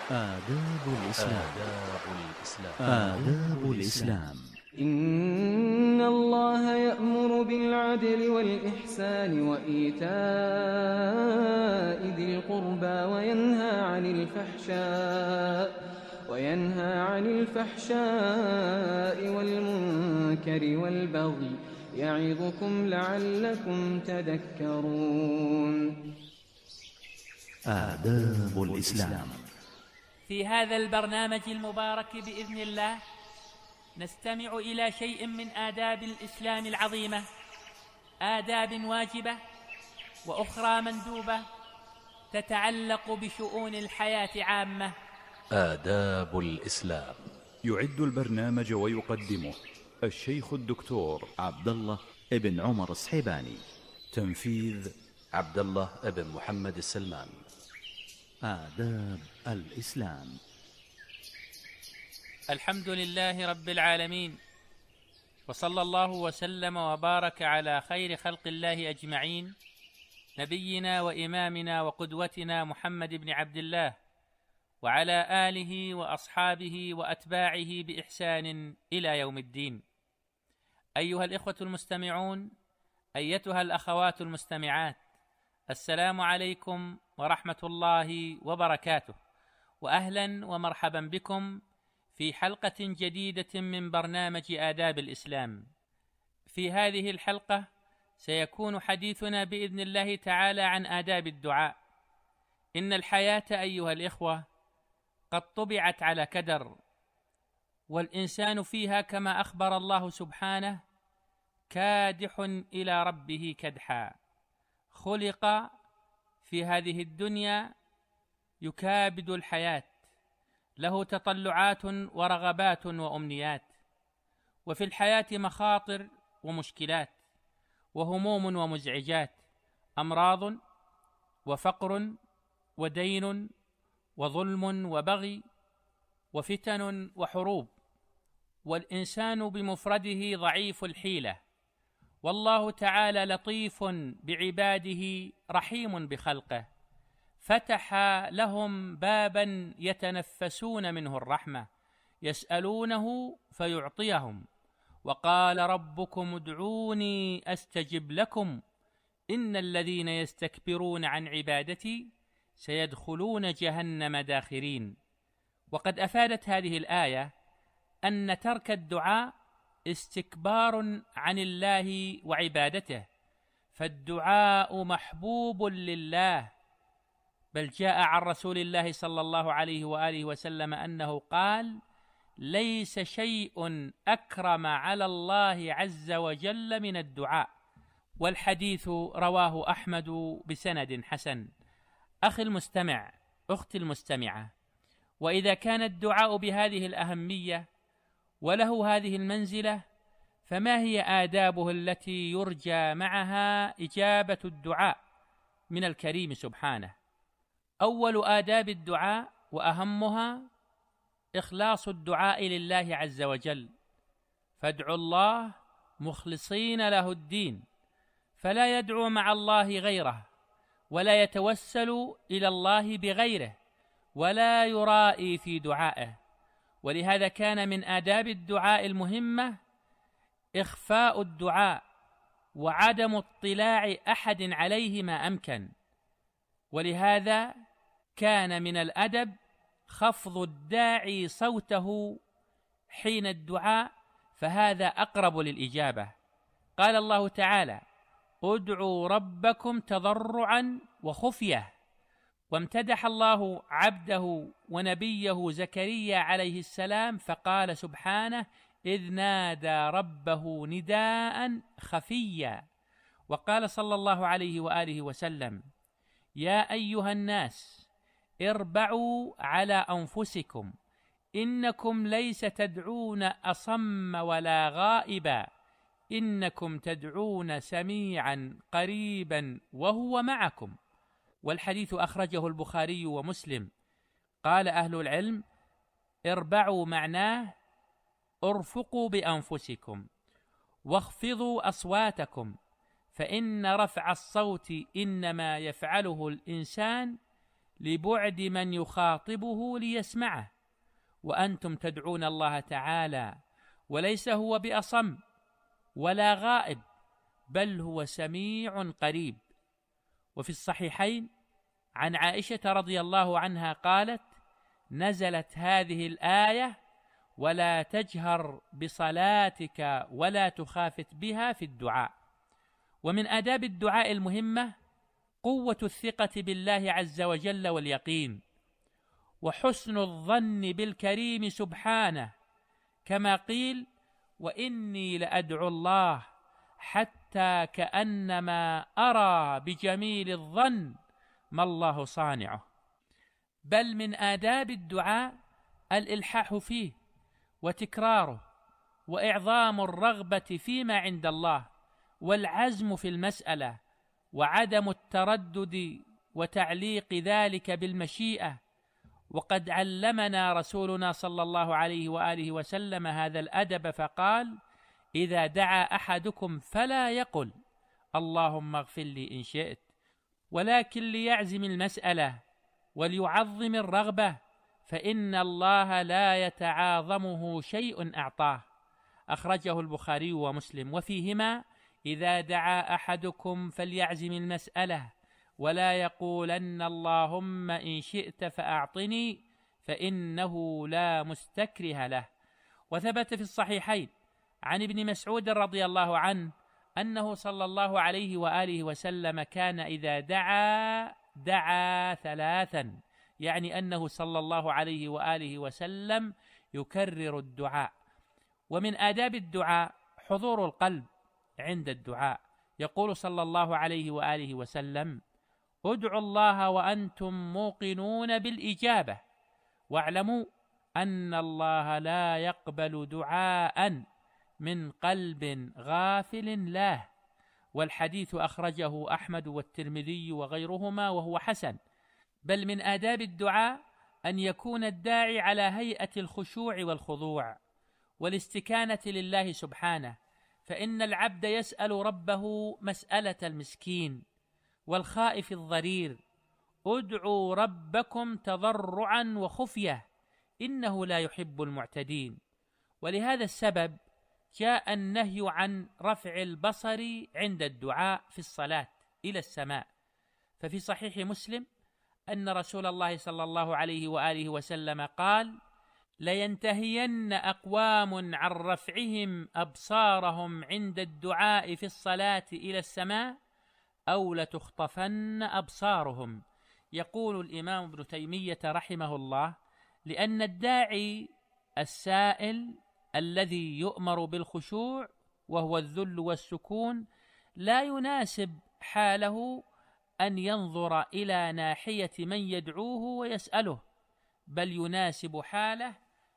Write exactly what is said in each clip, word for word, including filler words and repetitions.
آداب الإسلام. آداب الإسلام. آداب الإسلام. إن الله يأمر بالعدل والإحسان وإيتاء ذي القربى وينهى عن الفحشاء وينهى عن الفحشاء والمنكر والبغي يعظكم لعلكم تذكرون. آداب الإسلام. في هذا البرنامج المبارك بإذن الله نستمع إلى شيء من آداب الإسلام العظيمة، آداب واجبة وأخرى مندوبة تتعلق بشؤون الحياة عامة. آداب الإسلام. يعد البرنامج ويقدمه الشيخ الدكتور عبد الله ابن عمر الصحيباني. تنفيذ عبد الله ابن محمد السلمان. آداب الإسلام. الحمد لله رب العالمين، وصلى الله وسلم وبارك على خير خلق الله أجمعين، نبينا وإمامنا وقدوتنا محمد بن عبد الله، وعلى آله وأصحابه وأتباعه بإحسان إلى يوم الدين. أيها الإخوة المستمعون، أيتها الأخوات المستمعات، السلام عليكم ورحمة الله وبركاته، وأهلا ومرحبا بكم في حلقة جديدة من برنامج آداب الإسلام. في هذه الحلقة سيكون حديثنا بإذن الله تعالى عن آداب الدعاء. إن الحياة أيها الإخوة قد طبعت على كدر، والإنسان فيها كما أخبر الله سبحانه كادح إلى ربه كدحا، خلق في هذه الدنيا يكابد الحياة، له تطلعات ورغبات وأمنيات، وفي الحياة مخاطر ومشكلات وهموم ومزعجات، أمراض وفقر ودين وظلم وبغي وفتن وحروب، والإنسان بمفرده ضعيف الحيلة، والله تعالى لطيف بعباده رحيم بخلقه، فتح لهم بابا يتنفسون منه الرحمة، يسألونه فيعطيهم، وقال ربكم ادعوني أستجب لكم إن الذين يستكبرون عن عبادتي سيدخلون جهنم داخرين. وقد أفادت هذه الآية أن ترك الدعاء استكبار عن الله وعبادته، فالدعاء محبوب لله، بل جاء عن رسول الله صلى الله عليه وآله وسلم أنه قال: ليس شيء أكرم على الله عز وجل من الدعاء. والحديث رواه أحمد بسند حسن. أخي المستمع، أختي المستمعة، وإذا كان الدعاء بهذه الأهمية وله هذه المنزلة، فما هي آدابه التي يرجى معها إجابة الدعاء من الكريم سبحانه؟ أول آداب الدعاء وأهمها إخلاص الدعاء لله عز وجل، فادعوا الله مخلصين له الدين، فلا يدعو مع الله غيره، ولا يتوسل إلى الله بغيره، ولا يرائي في دعائه. ولهذا كان من آداب الدعاء المهمة إخفاء الدعاء وعدم اطلاع أحد عليه ما أمكن، ولهذا كان من الأدب خفض الداعي صوته حين الدعاء، فهذا أقرب للإجابة. قال الله تعالى: ادعوا ربكم تضرعا وخفية. وامتدح الله عبده ونبيه زكريا عليه السلام فقال سبحانه: إذ نادى ربه نداء خفيا. وقال صلى الله عليه وآله وسلم: يا أيها الناس اربعوا على أنفسكم، إنكم ليس تدعون أصم ولا غائبا، إنكم تدعون سميعا قريبا وهو معكم. والحديث أخرجه البخاري ومسلم. قال أهل العلم: اربعوا معناه ارفقوا بأنفسكم واخفضوا أصواتكم، فإن رفع الصوت إنما يفعله الإنسان لبعد من يخاطبه ليسمعه، وأنتم تدعون الله تعالى وليس هو بأصم ولا غائب، بل هو سميع قريب. وفي الصحيحين عن عائشة رضي الله عنها قالت: نزلت هذه الآية: ولا تجهر بصلاتك ولا تخافت بها في الدعاء. ومن آداب الدعاء المهمة قوة الثقة بالله عز وجل واليقين، وحسن الظن بالكريم سبحانه، كما قيل: وإني لأدعو الله حتى كأنما أرى بجميل الظن ما الله صانعه. بل من آداب الدعاء الإلحاح فيه وتكراره، وإعظام الرغبة فيما عند الله، والعزم في المسألة، وعدم التردد وتعليق ذلك بالمشيئة. وقد علمنا رسولنا صلى الله عليه وآله وسلم هذا الأدب فقال: إذا دعا أحدكم فلا يقل اللهم اغفر لي إن شئت، ولكن ليعزم المسألة وليعظم الرغبة، فإن الله لا يتعاظمه شيء أعطاه. أخرجه البخاري ومسلم، وفيهما: إذا دعا أحدكم فليعزم المسألة ولا يقولن اللهم إن شئت فأعطني، فإنه لا مستكره له. وثبت في الصحيحين عن ابن مسعود رضي الله عنه أنه صلى الله عليه وآله وسلم كان إذا دعا دعا ثلاثا، يعني أنه صلى الله عليه وآله وسلم يكرر الدعاء. ومن آداب الدعاء حضور القلب عند الدعاء. يقول صلى الله عليه وآله وسلم: ادعوا الله وأنتم موقنون بالإجابة، واعلموا أن الله لا يقبل دعاء من قلب غافل له. والحديث أخرجه أحمد والترمذي وغيرهما وهو حسن. بل من آداب الدعاء أن يكون الداعي على هيئة الخشوع والخضوع والاستكانة لله سبحانه، فإن العبد يسأل ربه مسألة المسكين والخائف الضرير: ادعوا ربكم تضرعا وخفية إنه لا يحب المعتدين. ولهذا السبب جاء النهي عن رفع البصر عند الدعاء في الصلاة إلى السماء. ففي صحيح مسلم أن رسول الله صلى الله عليه وآله وسلم قال: لينتهين أقوام عن رفعهم أبصارهم عند الدعاء في الصلاة إلى السماء، أو لتخطفن أبصارهم. يقول الإمام ابن تيمية رحمه الله: لأن الداعي السائل الذي يؤمر بالخشوع وهو الذل والسكون لا يناسب حاله أن ينظر إلى ناحية من يدعوه ويسأله، بل يناسب حاله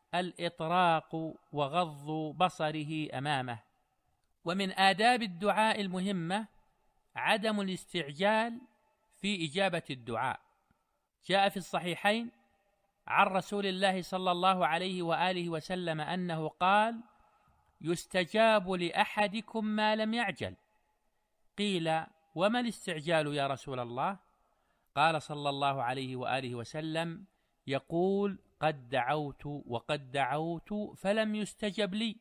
الإطراق وغض بصره أمامه. ومن آداب الدعاء المهمة عدم الاستعجال في إجابة الدعاء. جاء في الصحيحين عن رسول الله صلى الله عليه وآله وسلم أنه قال: يستجاب لأحدكم ما لم يعجل. قيل: وما الاستعجال يا رسول الله؟ قال صلى الله عليه وآله وسلم: يقول قد دعوت وقد دعوت فلم يستجب لي،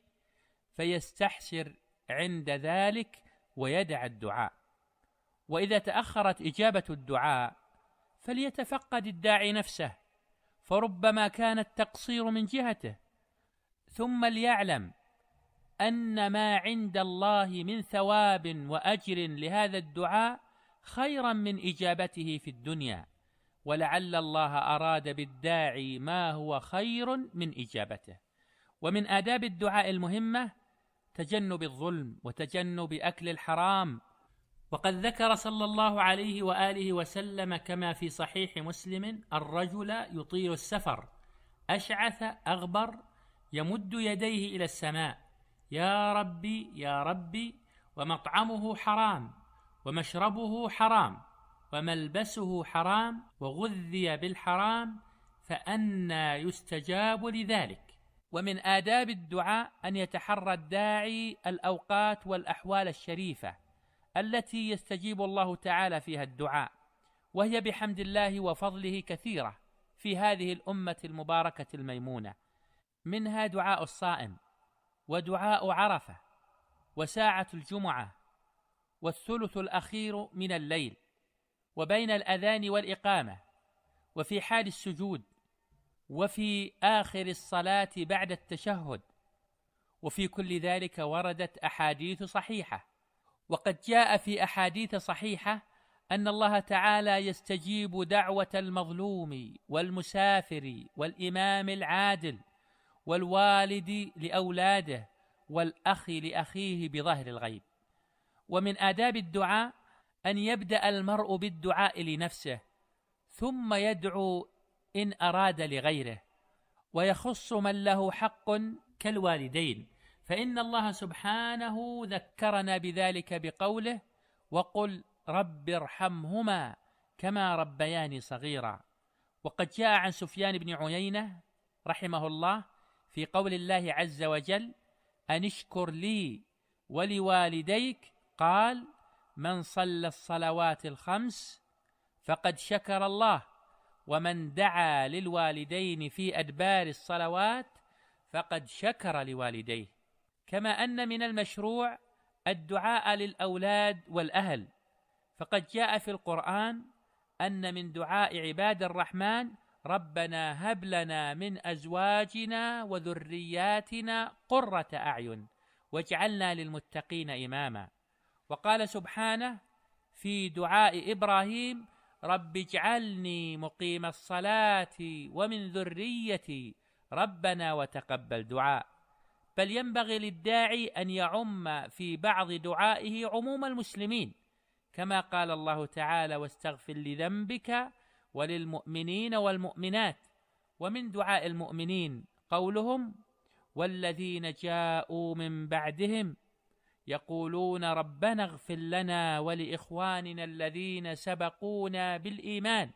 فيستحسر عند ذلك ويدع الدعاء. وإذا تأخرت إجابة الدعاء فليتفقد الداعي نفسه، فربما كان التقصير من جهته، ثم ليعلم أن ما عند الله من ثواب وأجر لهذا الدعاء خيرا من إجابته في الدنيا، ولعل الله أراد بالداعي ما هو خير من إجابته. ومن آداب الدعاء المهمة تجنب الظلم وتجنب أكل الحرام. وقد ذكر صلى الله عليه وآله وسلم كما في صحيح مسلم: الرجل يطيل السفر أشعث أغبر يمد يديه إلى السماء: يا ربي يا ربي، ومطعمه حرام ومشربه حرام وملبسه حرام وغذي بالحرام، فأنى يستجاب لذلك. ومن آداب الدعاء أن يتحرى الداعي الأوقات والأحوال الشريفة التي يستجيب الله تعالى فيها الدعاء، وهي بحمد الله وفضله كثيرة في هذه الأمة المباركة الميمونة، منها دعاء الصائم، ودعاء عرفة، وساعة الجمعة، والثلث الأخير من الليل، وبين الأذان والإقامة، وفي حال السجود، وفي آخر الصلاة بعد التشهد. وفي كل ذلك وردت أحاديث صحيحة، وقد جاء في أحاديث صحيحة أن الله تعالى يستجيب دعوة المظلوم والمسافر والإمام العادل والوالد لأولاده والأخ لأخيه بظهر الغيب. ومن آداب الدعاء أن يبدأ المرء بالدعاء لنفسه، ثم يدعو إن أراد لغيره، ويخص من له حق كالوالدين، فإن الله سبحانه ذكرنا بذلك بقوله: وقل رب ارحمهما كما ربياني صغيرا. وقد جاء عن سفيان بن عيينة رحمه الله في قول الله عز وجل: أن اشكر لي ولوالديك، قال: من صلى الصلوات الخمس فقد شكر الله، ومن دعا للوالدين في أدبار الصلوات فقد شكر لوالديه. كما أن من المشروع الدعاء للأولاد والأهل، فقد جاء في القرآن أن من دعاء عباد الرحمن: ربنا هب لنا من أزواجنا وذرياتنا قرة أعين واجعلنا للمتقين إماما. وقال سبحانه في دعاء إبراهيم: رب اجعلني مقيم الصلاة ومن ذريتي ربنا وتقبل دعاء. بل ينبغي للداعي أن يعم في بعض دعائه عموم المسلمين، كما قال الله تعالى: واستغفر لذنبك وللمؤمنين والمؤمنات. ومن دعاء المؤمنين قولهم: والذين جاءوا من بعدهم يقولون ربنا اغفر لنا ولإخواننا الذين سبقونا بالإيمان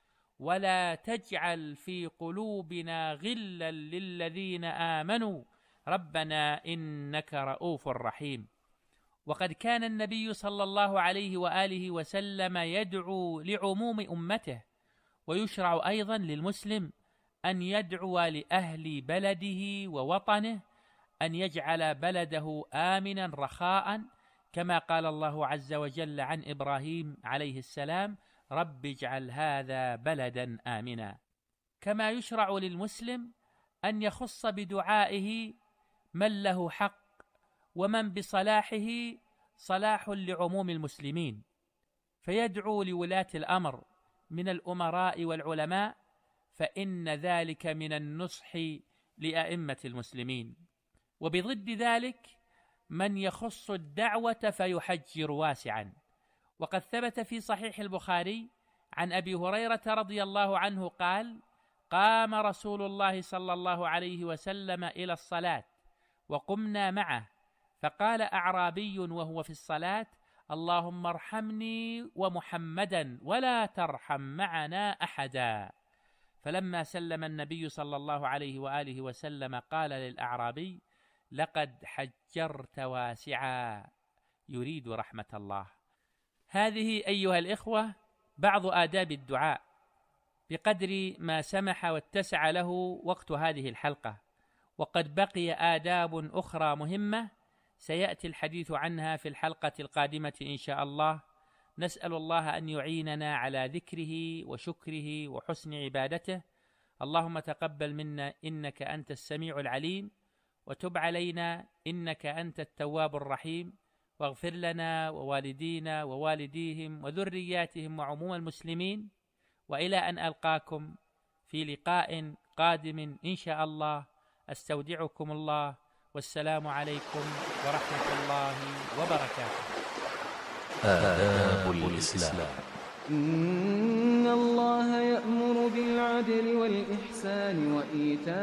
ولا تجعل في قلوبنا غلا للذين آمنوا ربنا إنك رؤوف رحيم. وقد كان النبي صلى الله عليه وآله وسلم يدعو لعموم أمته، ويشرع أيضا للمسلم أن يدعو لأهل بلده ووطنه أن يجعل بلده آمنا رخاء، كما قال الله عز وجل عن إبراهيم عليه السلام: رب اجعل هذا بلدا آمنا. كما يشرع للمسلم أن يخص بدعائه من له حق ومن بصلاحه صلاح لعموم المسلمين، فيدعو لولاة الأمر من الأمراء والعلماء، فإن ذلك من النصح لأئمة المسلمين. وبضد ذلك من يخص الدعوة فيحجر واسعا. وقد ثبت في صحيح البخاري عن أبي هريرة رضي الله عنه قال: قام رسول الله صلى الله عليه وسلم إلى الصلاة وقمنا معه، فقال أعرابي وهو في الصلاة: اللهم ارحمني ومحمدا ولا ترحم معنا أحدا. فلما سلم النبي صلى الله عليه وآله وسلم قال للأعرابي: لقد حجرت واسعا، يريد رحمة الله. هذه أيها الإخوة بعض آداب الدعاء بقدر ما سمح واتسع له وقت هذه الحلقة، وقد بقي آداب أخرى مهمة سيأتي الحديث عنها في الحلقة القادمة إن شاء الله. نسأل الله أن يعيننا على ذكره وشكره وحسن عبادته. اللهم تقبل منا إنك أنت السميع العليم، وتب علينا إنك أنت التواب الرحيم، واغفر لنا ووالدينا ووالديهم وذرياتهم وعموم المسلمين. وإلى أن ألقاكم في لقاء قادم إن شاء الله، أستودعكم الله، والسلام عليكم ورحمة الله وبركاته. آداب الإسلام. إن الله يأمر بالعدل والإحسان وإيتاء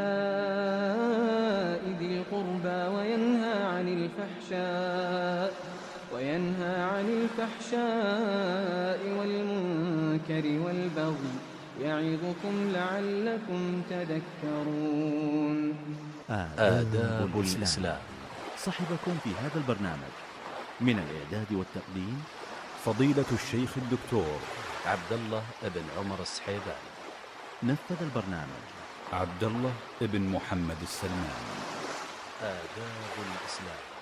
ذي القربى وينهى عن الفحشاء وينهى عن الفحشاء والمنكر والبغي يعظكم لعلكم تذكرون. آداب الإسلام. صحبكم في هذا البرنامج من الإعداد والتقديم فضيلة الشيخ الدكتور عبد الله بن عمر السحيباني. نفذ البرنامج عبد الله بن محمد السلمان. آداب الإسلام.